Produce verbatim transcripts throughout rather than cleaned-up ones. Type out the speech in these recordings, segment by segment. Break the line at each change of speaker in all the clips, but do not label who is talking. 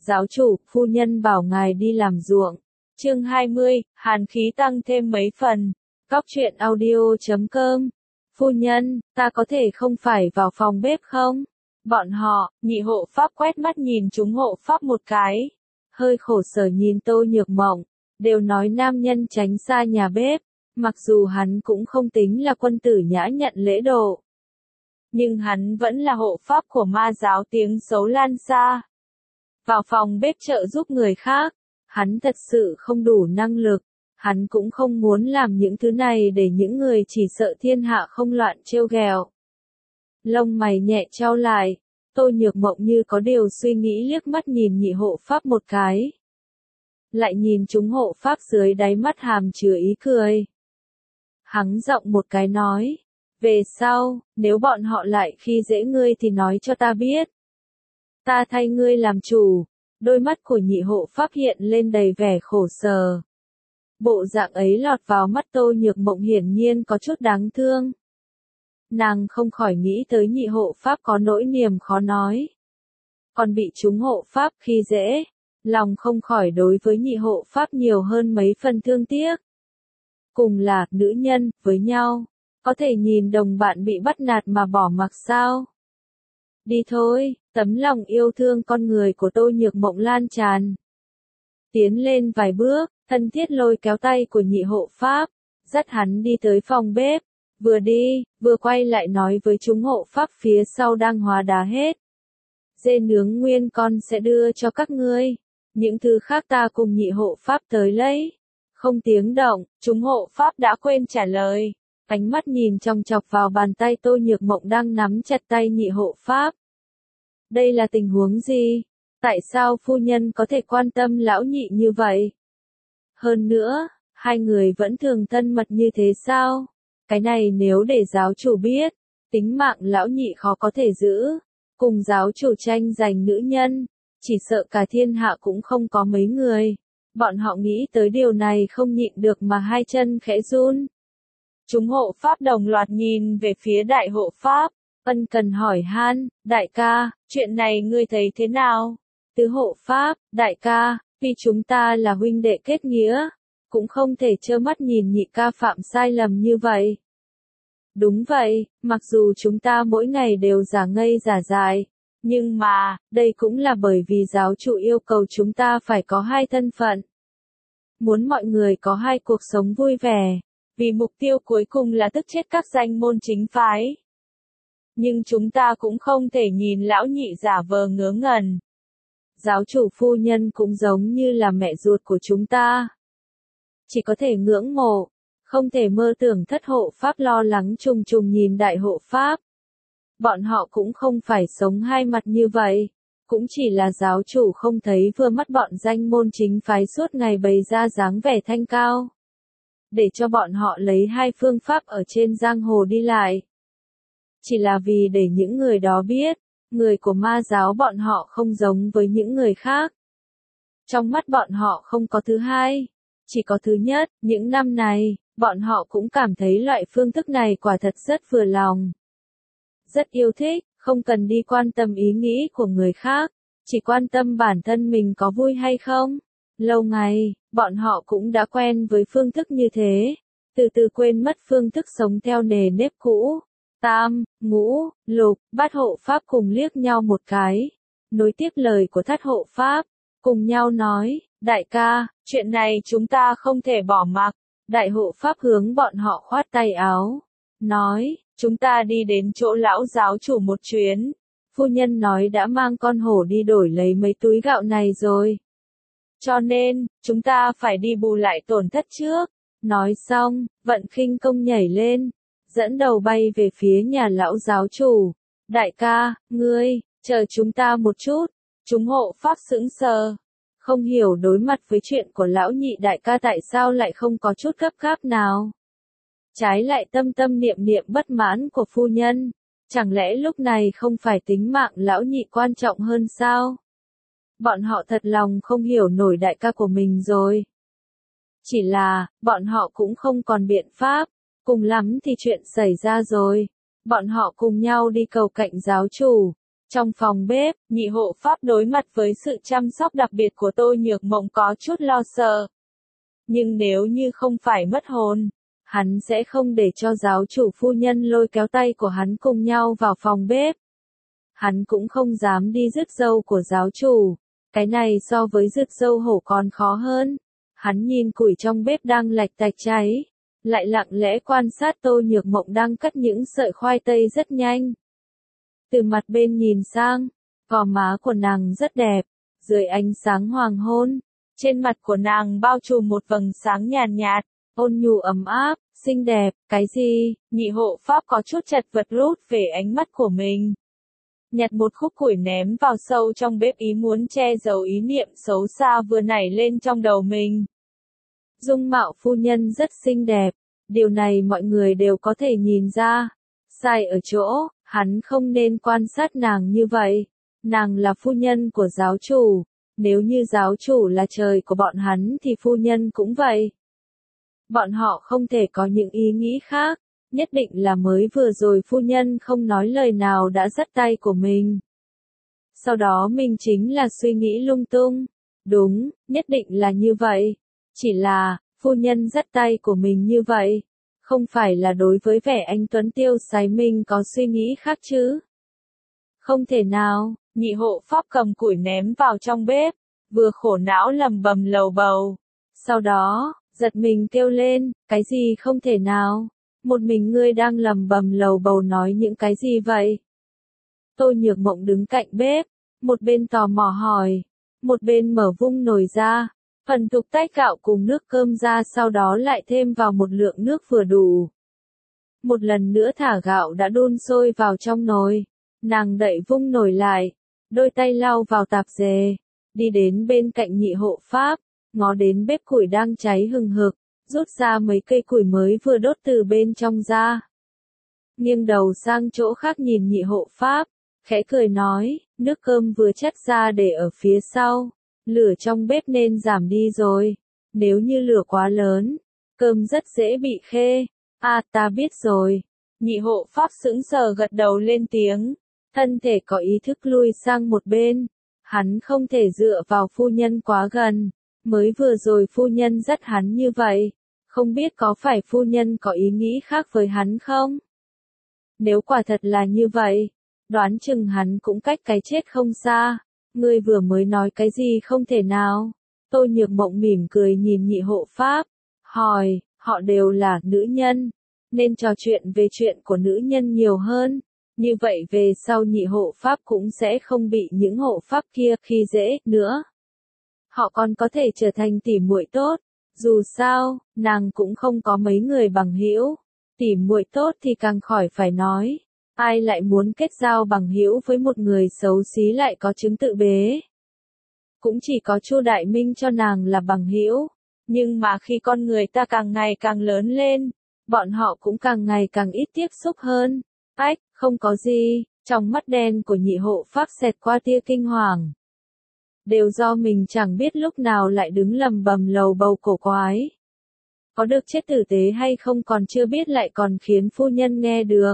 Giáo chủ, phu nhân bảo ngài đi làm ruộng. Chương hai mươi, hàn khí tăng thêm mấy phần. Góc truyện audio chấm com. Phu nhân, ta có thể không phải vào phòng bếp không? Bọn họ, nhị hộ pháp quét mắt nhìn chúng hộ pháp một cái. Hơi khổ sở nhìn Tô Nhược Mộng, đều nói nam nhân tránh xa nhà bếp, mặc dù hắn cũng không tính là quân tử nhã nhặn lễ độ. Nhưng hắn vẫn là hộ pháp của ma giáo tiếng xấu lan xa. Vào phòng bếp trợ giúp người khác, hắn thật sự không đủ năng lực, hắn cũng không muốn làm những thứ này để những người chỉ sợ thiên hạ không loạn trêu ghẹo. Lông mày nhẹ trao lại, Tô Nhược Mộng như có điều suy nghĩ liếc mắt nhìn nhị hộ pháp một cái. Lại nhìn chúng hộ pháp dưới đáy mắt hàm chứa ý cười. Hắng giọng một cái nói, về sau, nếu bọn họ lại khi dễ ngươi thì nói cho ta biết. Ta thay ngươi làm chủ. Đôi mắt của nhị hộ pháp hiện lên đầy vẻ khổ sở. Bộ dạng ấy lọt vào mắt Tô Nhược Mộng hiển nhiên có chút đáng thương. Nàng không khỏi nghĩ tới nhị hộ pháp có nỗi niềm khó nói. Còn bị chúng hộ pháp khi dễ, lòng không khỏi đối với nhị hộ pháp nhiều hơn mấy phần thương tiếc. Cùng là nữ nhân, với nhau, có thể nhìn đồng bạn bị bắt nạt mà bỏ mặc sao? Đi thôi, tấm lòng yêu thương con người của Tô Nhược Mộng lan tràn. Tiến lên vài bước, thân thiết lôi kéo tay của nhị hộ pháp, dắt hắn đi tới phòng bếp, vừa đi, vừa quay lại nói với chúng hộ pháp phía sau đang hóa đá hết. Dê nướng nguyên con sẽ đưa cho các ngươi, những thứ khác ta cùng nhị hộ pháp tới lấy. Không tiếng động, chúng hộ pháp đã quên trả lời. Ánh mắt nhìn chòng chọc vào bàn tay Tô Nhược Mộng đang nắm chặt tay nhị hộ pháp. Đây là tình huống gì? Tại sao phu nhân có thể quan tâm lão nhị như vậy? Hơn nữa, hai người vẫn thường thân mật như thế sao? Cái này nếu để giáo chủ biết, tính mạng lão nhị khó có thể giữ. Cùng giáo chủ tranh giành nữ nhân, chỉ sợ cả thiên hạ cũng không có mấy người. Bọn họ nghĩ tới điều này không nhịn được mà hai chân khẽ run. Chúng hộ pháp đồng loạt nhìn về phía đại hộ pháp, ân cần hỏi han, đại ca, chuyện này ngươi thấy thế nào? Tứ hộ pháp, đại ca, vì chúng ta là huynh đệ kết nghĩa, cũng không thể trơ mắt nhìn nhị ca phạm sai lầm như vậy. Đúng vậy, mặc dù chúng ta mỗi ngày đều giả ngây giả dại, nhưng mà, đây cũng là bởi vì giáo chủ yêu cầu chúng ta phải có hai thân phận. Muốn mọi người có hai cuộc sống vui vẻ, vì mục tiêu cuối cùng là tức chết các danh môn chính phái. Nhưng chúng ta cũng không thể nhìn lão nhị giả vờ ngớ ngẩn. Giáo chủ phu nhân cũng giống như là mẹ ruột của chúng ta. Chỉ có thể ngưỡng mộ, không thể mơ tưởng thất hộ pháp lo lắng trùng trùng nhìn đại hộ pháp. Bọn họ cũng không phải sống hai mặt như vậy, cũng chỉ là giáo chủ không thấy vừa mắt bọn danh môn chính phái suốt ngày bày ra dáng vẻ thanh cao. Để cho bọn họ lấy hai phương pháp ở trên giang hồ đi lại. Chỉ là vì để những người đó biết, người của ma giáo bọn họ không giống với những người khác. Trong mắt bọn họ không có thứ hai, chỉ có thứ nhất. Những năm này, bọn họ cũng cảm thấy loại phương thức này quả thật rất vừa lòng. Rất yêu thích, không cần đi quan tâm ý nghĩ của người khác, chỉ quan tâm bản thân mình có vui hay không. Lâu ngày, bọn họ cũng đã quen với phương thức như thế, từ từ quên mất phương thức sống theo nề nếp cũ. Tam, ngũ, lục, bát hộ pháp cùng liếc nhau một cái, nối tiếp lời của thất hộ pháp, cùng nhau nói, đại ca, chuyện này chúng ta không thể bỏ mặc. Đại hộ pháp hướng bọn họ khoát tay áo, nói, chúng ta đi đến chỗ lão giáo chủ một chuyến. Phu nhân nói đã mang con hổ đi đổi lấy mấy túi gạo này rồi. Cho nên, chúng ta phải đi bù lại tổn thất trước. Nói xong, vận khinh công nhảy lên, dẫn đầu bay về phía nhà lão giáo chủ. Đại ca, ngươi, chờ chúng ta một chút. Chúng hộ pháp sững sờ. Không hiểu đối mặt với chuyện của lão nhị đại ca tại sao lại không có chút gấp gáp nào. Trái lại tâm tâm niệm niệm bất mãn của phu nhân. Chẳng lẽ lúc này không phải tính mạng lão nhị quan trọng hơn sao? Bọn họ thật lòng không hiểu nổi đại ca của mình rồi. Chỉ là, bọn họ cũng không còn biện pháp. Cùng lắm thì chuyện xảy ra rồi. Bọn họ cùng nhau đi cầu cạnh giáo chủ. Trong phòng bếp, nhị hộ pháp đối mặt với sự chăm sóc đặc biệt của Tô Nhược Mộng có chút lo sợ. Nhưng nếu như không phải mất hồn, hắn sẽ không để cho giáo chủ phu nhân lôi kéo tay của hắn cùng nhau vào phòng bếp. Hắn cũng không dám đi rước dâu của giáo chủ. Cái này so với rước dâu hổ còn khó hơn. Hắn nhìn củi trong bếp đang lạch tạch cháy, lại lặng lẽ quan sát Tô Nhược Mộng đang cắt những sợi khoai tây rất nhanh. Từ mặt bên nhìn sang, gò má của nàng rất đẹp, dưới ánh sáng hoàng hôn, trên mặt của nàng bao trùm một vầng sáng nhàn nhạt, nhạt, ôn nhu ấm áp, xinh đẹp. Cái gì? Nhị hộ pháp có chút chật vật rút về ánh mắt của mình. Nhặt một khúc củi ném vào sâu trong bếp, ý muốn che giấu ý niệm xấu xa vừa nảy lên trong đầu mình. Dung mạo phu nhân rất xinh đẹp, điều này mọi người đều có thể nhìn ra. Sai ở chỗ, hắn không nên quan sát nàng như vậy. Nàng là phu nhân của giáo chủ, nếu như giáo chủ là trời của bọn hắn thì phu nhân cũng vậy. Bọn họ không thể có những ý nghĩ khác, nhất định là mới vừa rồi phu nhân không nói lời nào đã dắt tay của mình. Sau đó mình chính là suy nghĩ lung tung. Đúng, nhất định là như vậy. Chỉ là, phu nhân dắt tay của mình như vậy, không phải là đối với vẻ anh tuấn tiêu sái mình có suy nghĩ khác chứ? Không thể nào. Nhị hộ pháp cầm củi ném vào trong bếp, vừa khổ não lầm bầm lầu bầu. Sau đó, giật mình kêu lên, cái gì không thể nào? Một mình ngươi đang lầm bầm lầu bầu nói những cái gì vậy? Tô Nhược Mộng đứng cạnh bếp, một bên tò mò hỏi, một bên mở vung nồi ra, phần thục tách gạo cùng nước cơm ra, sau đó lại thêm vào một lượng nước vừa đủ. Một lần nữa thả gạo đã đun sôi vào trong nồi, nàng đậy vung nồi lại, đôi tay lau vào tạp dề, đi đến bên cạnh nhị hộ pháp, ngó đến bếp củi đang cháy hừng hực, rút ra mấy cây củi mới vừa đốt từ bên trong ra. Nghiêng đầu sang chỗ khác nhìn nhị hộ pháp, khẽ cười nói, nước cơm vừa chất ra để ở phía sau, lửa trong bếp nên giảm đi rồi, nếu như lửa quá lớn, cơm rất dễ bị khê. À, ta biết rồi. Nhị hộ pháp sững sờ gật đầu lên tiếng, thân thể có ý thức lui sang một bên, hắn không thể dựa vào phu nhân quá gần, mới vừa rồi phu nhân dắt hắn như vậy, không biết có phải phu nhân có ý nghĩ khác với hắn không? Nếu quả thật là như vậy, đoán chừng hắn cũng cách cái chết không xa. Ngươi vừa mới nói cái gì không thể nào? Tô Nhược Mộng mỉm cười nhìn nhị hộ pháp, hỏi, họ đều là nữ nhân, nên trò chuyện về chuyện của nữ nhân nhiều hơn. Như vậy về sau nhị hộ pháp cũng sẽ không bị những hộ pháp kia khi dễ nữa. Họ còn có thể trở thành tỉ muội tốt. Dù sao, nàng cũng không có mấy người bằng hữu. Tỉ muội tốt thì càng khỏi phải nói. Ai lại muốn kết giao bằng hữu với một người xấu xí lại có chứng tự bế. Cũng chỉ có Chu Đại Minh cho nàng là bằng hữu. Nhưng mà khi con người ta càng ngày càng lớn lên, bọn họ cũng càng ngày càng ít tiếp xúc hơn. Ách, không có gì, trong mắt đen của nhị hộ pháp xẹt qua tia kinh hoàng. Đều do mình chẳng biết lúc nào lại đứng lầm bầm lầu bầu cổ quái. Có được chết tử tế hay không còn chưa biết lại còn khiến phu nhân nghe được.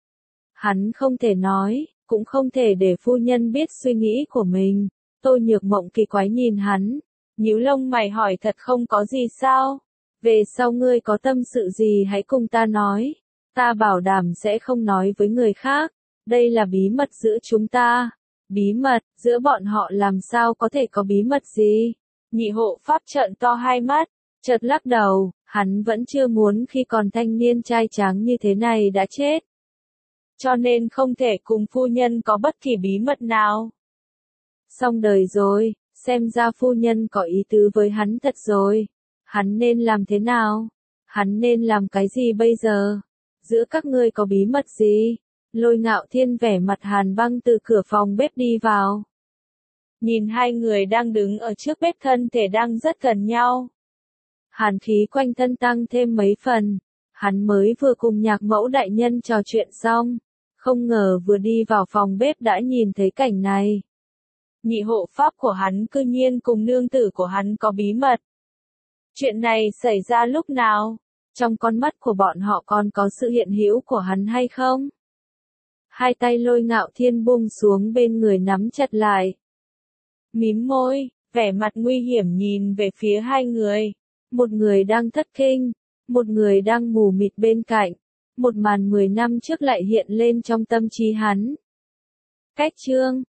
Hắn không thể nói, cũng không thể để phu nhân biết suy nghĩ của mình. Tô Nhược Mộng kỳ quái nhìn hắn, nhíu lông mày hỏi thật không có gì sao? Về sau ngươi có tâm sự gì hãy cùng ta nói. Ta bảo đảm sẽ không nói với người khác. Đây là bí mật giữa chúng ta. Bí mật, giữa bọn họ làm sao có thể có bí mật gì? Nhị hộ pháp trợn to hai mắt, chợt lắc đầu, hắn vẫn chưa muốn khi còn thanh niên trai tráng như thế này đã chết. Cho nên không thể cùng phu nhân có bất kỳ bí mật nào. Xong đời rồi, xem ra phu nhân có ý tứ với hắn thật rồi. Hắn nên làm thế nào? Hắn nên làm cái gì bây giờ? Giữa các ngươi có bí mật gì? Lôi Ngạo Thiên vẻ mặt hàn băng từ cửa phòng bếp đi vào. Nhìn hai người đang đứng ở trước bếp thân thể đang rất gần nhau. Hàn khí quanh thân tăng thêm mấy phần. Hắn mới vừa cùng Nhạc Mẫu đại nhân trò chuyện xong. Không ngờ vừa đi vào phòng bếp đã nhìn thấy cảnh này. Nhị hộ pháp của hắn cư nhiên cùng nương tử của hắn có bí mật. Chuyện này xảy ra lúc nào? Trong con mắt của bọn họ còn có sự hiện hữu của hắn hay không? hai tay Lôi Ngạo Thiên buông xuống bên người nắm chặt lại. Mím môi, vẻ mặt nguy hiểm nhìn về phía hai người. Một người đang thất kinh, một người đang mù mịt bên cạnh. Một màn mười năm trước lại hiện lên trong tâm trí hắn. Cách chương